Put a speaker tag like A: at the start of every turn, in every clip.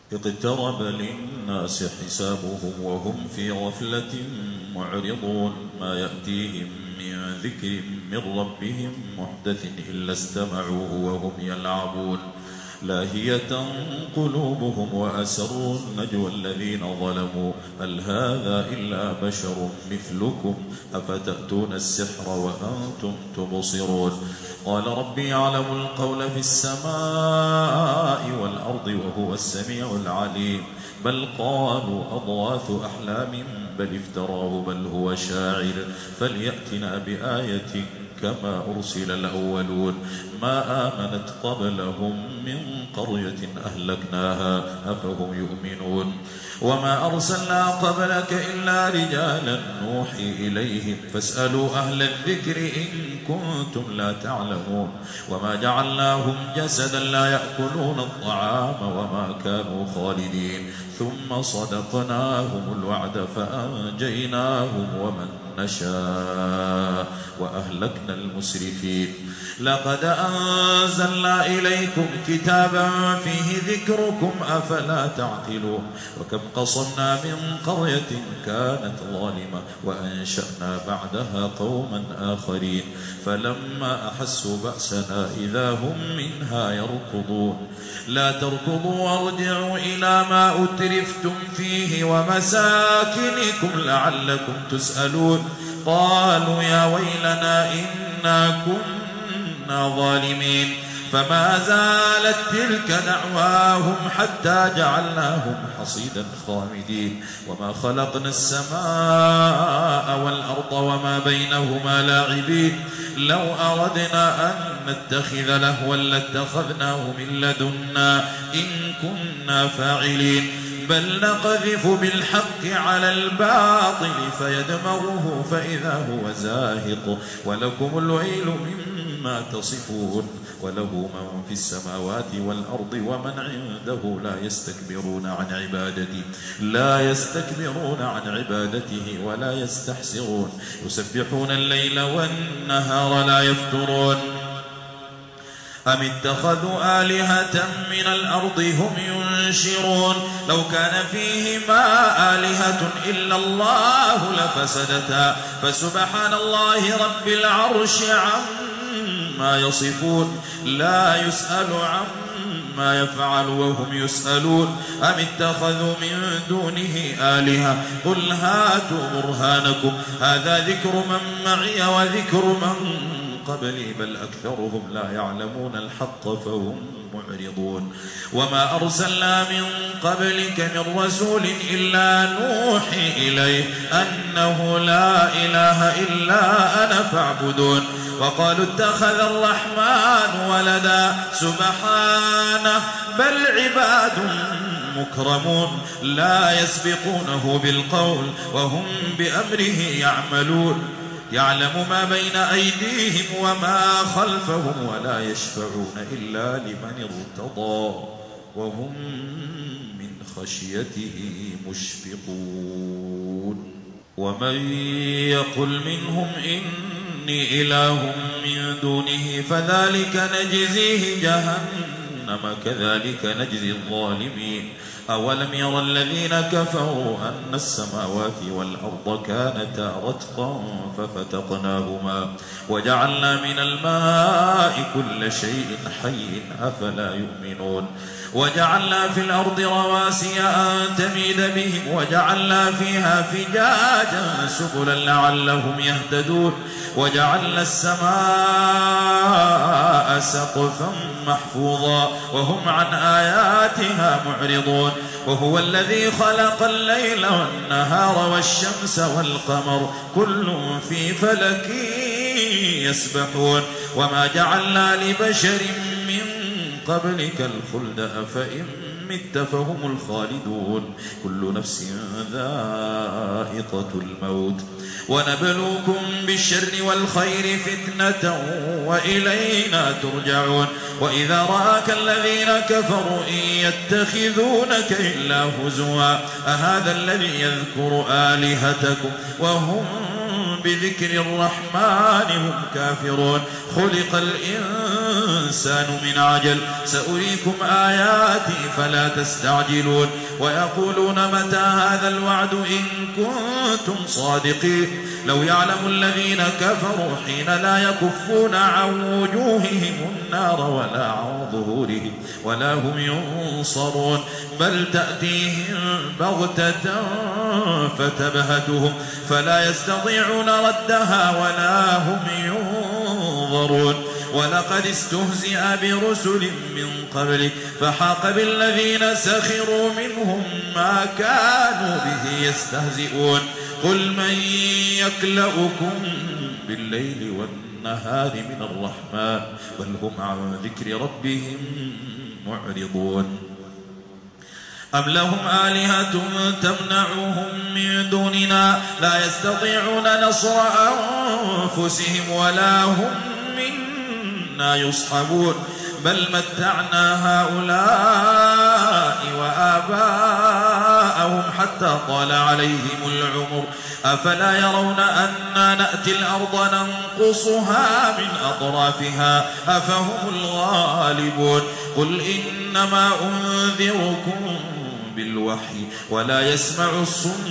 A: اقترب للناس حسابهم وهم في غفلة معرضون ما يأتيهم من ذكر من ربهم محدث إلا استمعوه وهم يلعبون لاهية قلوبهم وأسروا النجوى الذين ظلموا هل هذا إلا بشر مثلكم أفتأتون السحر وأنتم تبصرون قال ربي يعلم القول في السماء والأرض وهو السميع العليم بل قالوا أضغاث أحلام بل افتراه بل هو شاعر فليأتنا بآية كما أرسل الأولون ما آمنت قبلهم من قرية أهلكناها أفهم يؤمنون وما أرسلنا قبلك إلا رجالا نوحي إليهم فاسألوا أهل الذكر إن كنتم لا تعلمون وما جعلناهم جسدا لا يأكلون الطعام وما كانوا خالدين ثم صدقناهم الوعد فأنجيناهم ومن نشاء وأهلكنا المسرفين لقد أنزلنا إليكم كتابا فيه ذكركم أفلا تعقلون وكم قصمنا من قرية كانت ظالمة وأنشأنا بعدها قوما آخرين فلما أحسوا بأسنا إذا هم منها يركضون لا تركضوا وارجعوا إلى ما أترفتم فيه ومساكنكم لعلكم تسألون قالوا يا ويلنا إنا كنا ظالمين فما زالت تلك دعواهم حتى جعلناهم حصيدا خامدين وما خلقنا السماء والأرض وما بينهما لاعبين لو أردنا أن نتخذ لهوا لاتخذناه من لدنا إن كنا فاعلين بل نقذف بالحق على الباطل فيدمغه فإذا هو زاهق ولكم الويل مما تصفون وله من في السماوات والأرض ومن عنده لا يستكبرون عن عبادته ولا يستحسرون يسبحون الليل والنهار لا يفترون أم اتخذوا آلهة من الأرض هم ينشرون لو كان فيهما آلهة إلا الله لفسدتا فسبحان الله رب العرش عما يصفون لا يسأل عما يفعل وهم يسألون أم اتخذوا من دونه آلهة قل هاتوا برهانكم هذا ذكر من معي وذكر من قبلي بل أكثرهم لا يعلمون الحق فهم معرضون وما أرسلنا من قبلك من رسول إلا نوحي إليه أنه لا إله إلا أنا فاعبدون وقالوا اتخذ الرحمن ولدا سبحانه بل عباد مكرمون لا يسبقونه بالقول وهم بأمره يعملون يعلم ما بين أيديهم وما خلفهم ولا يشفعون إلا لمن ارتضى وهم من خشيته مشفقون ومن يقل منهم إني إله من دونه فذلك نجزيه جهنم كذلك نجزي الظالمين أولم يرى الذين كفروا أن السماوات والأرض كانتا رتقا ففتقناهما وجعلنا من الماء كل شيء حي أفلا يؤمنون وجعلنا في الأرض رواسي أن تميد بهم وجعلنا فيها فجاجا سبلا لعلهم يهتدون وجعلنا السماء سقفا محفوظا وهم عن آياتها معرضون وهو الذي خلق الليل والنهار والشمس والقمر كل في فلك يسبحون وما جعلنا لبشر من قبلك الخلد أفإن مت فهم الخالدون كل نفس ذائقة الموت ونبلوكم بالشر والخير فتنة وإلينا ترجعون وإذا رآك الذين كفروا إن يتخذونك إلا هزوا أهذا الذي يذكر آلهتكم وهم بذكر الرحمن هم كافرون خلق الإنسان من عجل سأريكم آياتي فلا تستعجلون ويقولون متى هذا الوعد إن كنتم صادقين لو يعلم الذين كفروا حين لا يكفون عن وجوههم النار ولا عن ظهورهم ولا هم ينصرون بل تأتيهم بغتة فتبهتهم فلا يستطيعون ردها ولا هم ينظرون ولقد استهزئ برسل من قبلك فحاق بالذين سخروا منهم ما كانوا به يستهزئون قل من يكلؤكم بالليل والنهار من الرحمن بل هم عن ذكر ربهم معرضون أم لهم آلهة تمنعهم من دوننا لا يستطيعون نصر أنفسهم ولا هم منا يصحبون بل متعنا هؤلاء وآباءهم حتى طال عليهم العمر أفلا يرون أنا نأتي الأرض ننقصها من أطرافها أفهم الغالبون قل إنما أنذركم بالوحي ولا يسمع الصم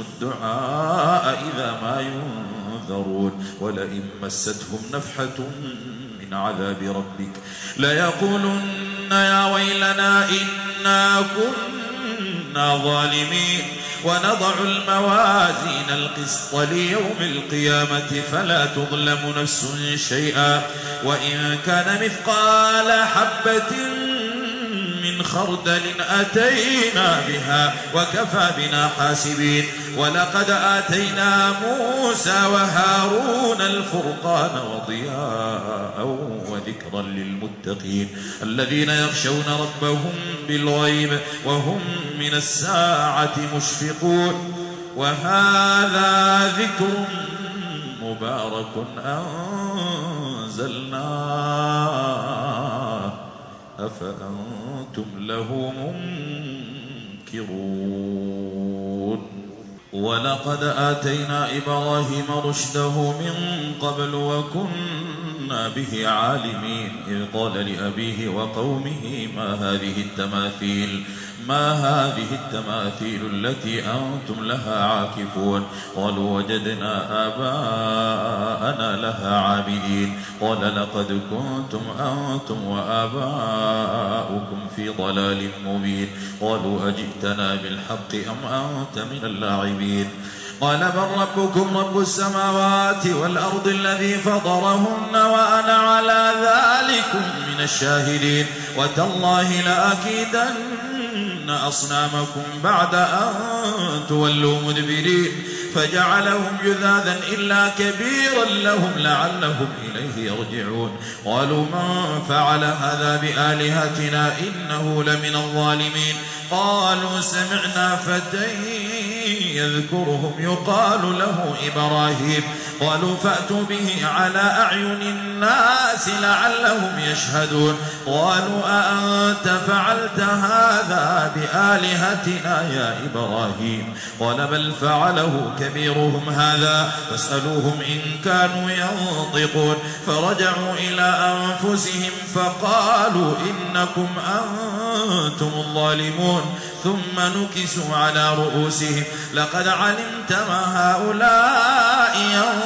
A: الدعاء إذا ما ينذرون ولئن مستهم نفحة من عذاب ربك ليقولن يا ويلنا إنا كنا ظالمين ونضع الموازين القسط ليوم القيامة فلا تظلم نفس شيئا وإن كان مثقال حبة من خردل أتينا بها وكفى بنا حاسبين ولقد آتينا موسى وهارون الفرقان وضياء وذكرا للمتقين الذين يخشون ربهم بالغيب وهم من الساعة مشفقون وهذا ذكر مبارك أنزلناه أفأنتم له منكرون ولقد آتينا إبراهيم رشده من قبل وكنا به عالمين إذ قال لأبيه وقومه ما هذه التماثيل التي أنتم لها عاكفون قالوا وجدنا آباءنا لها عابدين قال لقد كنتم أنتم وآباؤكم في ضلال مبين قالوا أجئتنا بالحق أم أنت من اللاعبين قال بل ربكم رب السماوات والأرض الذي فطرهن وأنا على ذلكم من الشاهدين وتالله لأكيدن أصنامكم بعد أن تولوا مدبرين فجعلهم جذاذا إلا كبيرا لهم لعلهم إليه يرجعون قالوا من فعل هذا بآلهتنا إنه لمن الظالمين قالوا سمعنا فتى يذكرهم يقال له إبراهيم قالوا فأتوا به على أعين الناس لعلهم يشهدون قالوا أأنت فعلت هذا بآلهتنا يا إبراهيم قال بل فعله كبيرهم هذا فاسألوهم إن كانوا ينطقون فرجعوا إلى أنفسهم فقالوا إنكم أنتم الظالمون ثم نكسوا على رؤوسهم لقد علمت ما هؤلاء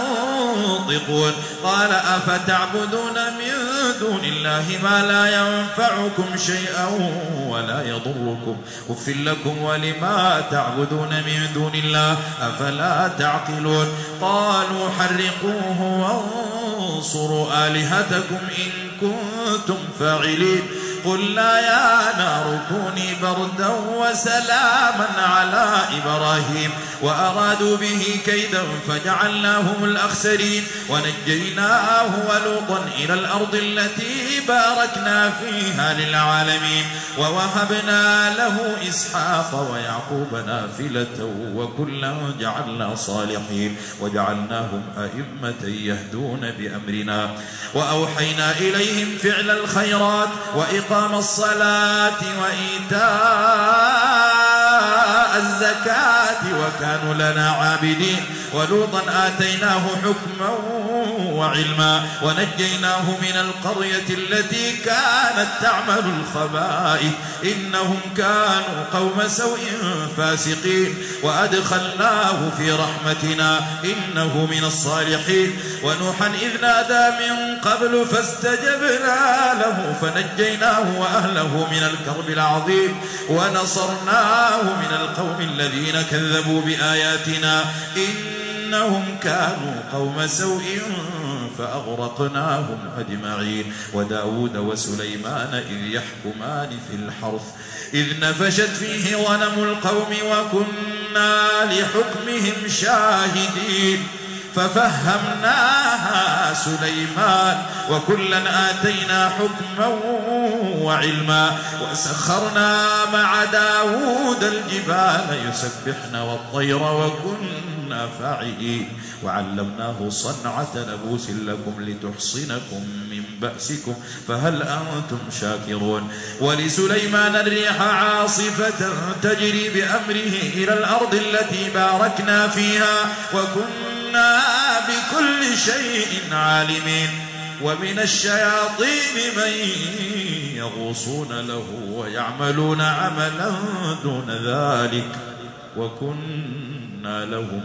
A: ينطقون قال أفتعبدون من دون الله ما لا ينفعكم شيئا ولا يضركم أف لكم ولما تعبدون من دون الله أفلا تعقلون قالوا حرقوه وانصروا آلهتكم إن كنتم فاعلين قلنا يا نار كوني بردا وسلاما على إبراهيم وأرادوا به كيدا فجعلناهم الأخسرين ونجيناه ولوطا إلى الأرض التي باركنا فيها للعالمين ووهبنا له إسحاق ويعقوب نافلة وكلا جعلنا صالحين وجعلناهم أئمة يهدون بأمرنا وأوحينا إليهم فعل الخيرات وإقام الصلاة وإيتاء الزكاة وكانوا لنا عابدين ولوطا آتيناه حكما وعلما ونجيناه من القرية التي كانت تعمل الخبائث إنهم كانوا قوم سوء فاسقين وأدخلناه في رحمتنا إنه من الصالحين ونوحا إذ نادى من قبل فاستجبنا له فنجيناه وأهله من الكرب العظيم ونصرناه من القوم الذين كذبوا بآياتنا إنهم كانوا قوم سوء فأغرقناهم أجمعين وداود وسليمان إذ يحكمان في الحرث إذ نفشت فيه غنم القوم وكنا لحكمهم شاهدين ففهمناها سليمان وكلا آتينا حكما وعلما وسخرنا مع داود الجبال يسبحن والطير وكنا فاعلين وعلمناه صنعة لبوس لكم لتحصنكم من بأسكم فهل أنتم شاكرون ولسليمان الريح عاصفة تجري بأمره إلى الأرض التي باركنا فيها وكنا بكل شيء عالمين ومن الشياطين من يغوصون له ويعملون عملا دون ذلك وكنا لهم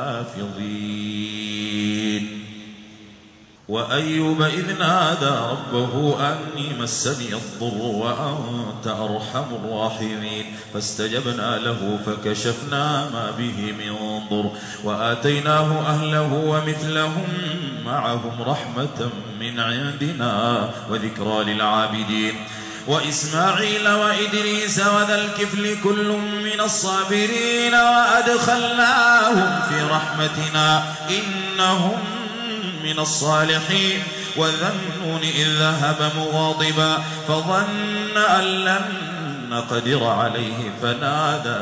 A: حافظين وأيوب إذ نادى ربه أني مسني الضر وأنت أرحم الراحمين فاستجبنا له فكشفنا ما به من ضر وآتيناه أهله ومثلهم معهم رحمة من عندنا وذكرى للعابدين وإسماعيل وإدريس وذا الكفل كل من الصابرين وأدخلناهم في رحمتنا إنهم من الصالحين وذا النون إذ ذهب مغاضبا فظن أن لن نقدر عليه فنادى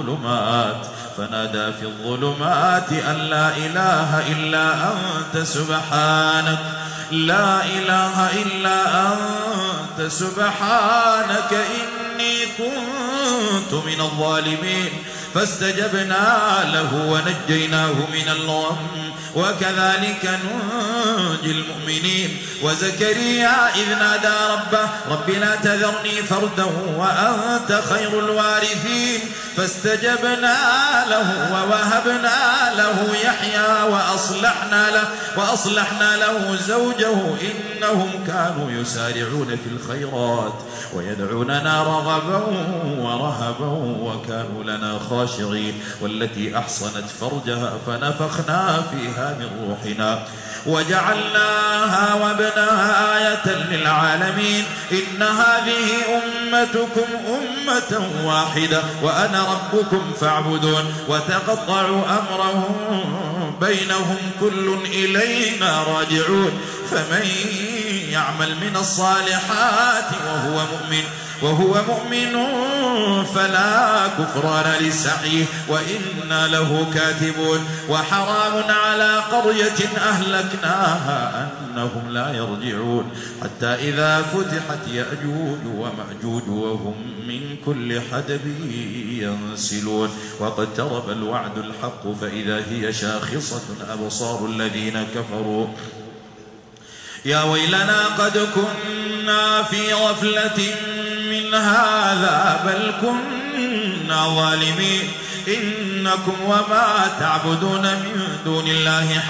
A: في الظلمات أن لا إله إلا أنت سبحانك لا إله إلا أنت سبحانك إني كنت من الظالمين فاستجبنا له ونجيناه من الغم وكذلك ننجي المؤمنين وزكريا إذ نادى ربه رب لا تذرني فردا وأنت خير الوارثين فاستجبنا له ووهبنا له يحيى وأصلحنا له زوجه إنهم كانوا يسارعون في الخيرات ويدعوننا رغبا ورهبا وكانوا لنا خاشعين والتي أحصنت فرجها فنفخنا فيها من روحنا وجعلناها وابنها آية للعالمين إن هذه أمتكم أمة واحدة وأنا ربكم فاعبدون وتقطعوا أمرهم بينهم كل إلينا راجعون فمن يعمل من الصالحات وهو مؤمن فلا كفران لسعيه وإنا له كاتبون وحرام على قرية أهلكناها أنهم لا يرجعون حتى إذا فتحت يأجوج ومأجوج وهم من كل حدب ينسلون واقترب الوعد الحق فإذا هي شاخصة أبصار الذين كفروا يا ويلنا قد كنا في غفلة من هذا بل كنا ظالمين إنكم وما تعبدون من دون الله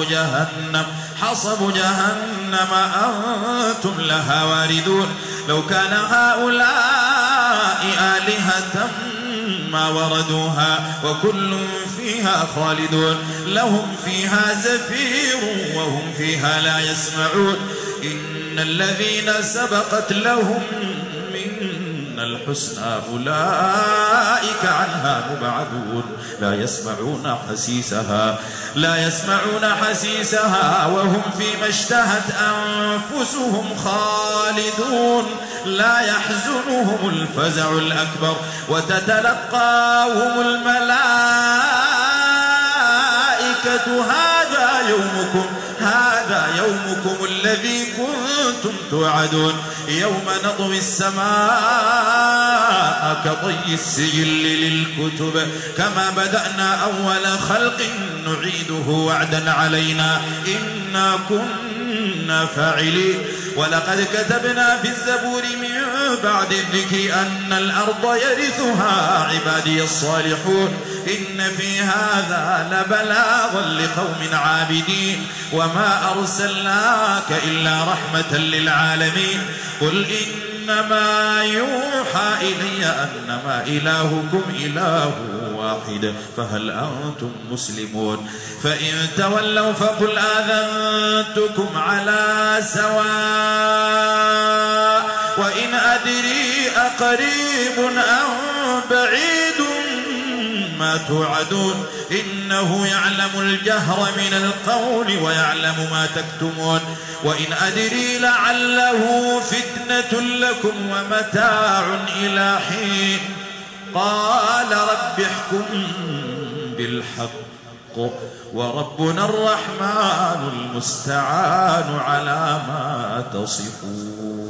A: حصب جهنم أنتم لها واردون لو كان هؤلاء آلهة ما وردوها وكل فيها خالدون لهم فيها زفير وهم فيها لا يسمعون إن الذين سبقت لهم منا الحسنى أولئك عنها مبعدون لا يسمعون حسيسها وهم فيما اشتهت أنفسهم خالدون لا يحزنهم الفزع الأكبر وتتلقاهم الملائكة هذا يومكم الذي كنتم توعدون يوم نطوي السماء السماء كطي السجل للكتب كما بدأنا أول خلق نعيده وعدا علينا إنا كنا فاعلين ولقد كتبنا في الزبور من بعد الذكر أن الأرض يرثها عبادي الصالحون إن في هذا لبلاغا لقوم عابدين وما أرسلناك إلا رحمة للعالمين قل إنما يوحى إلي أنما إلهكم إله واحد فهل أنتم مسلمون فإن تولوا فقل آذنتكم على سواء وإن أدري أقريب أم بعيد ما توعدون إنه يعلم الجهر من القول ويعلم ما تكتمون وإن أدري لعله فتنة لكم ومتاع إلى حين قال رب احكم بالحق وربنا الرحمن المستعان على ما تصفون.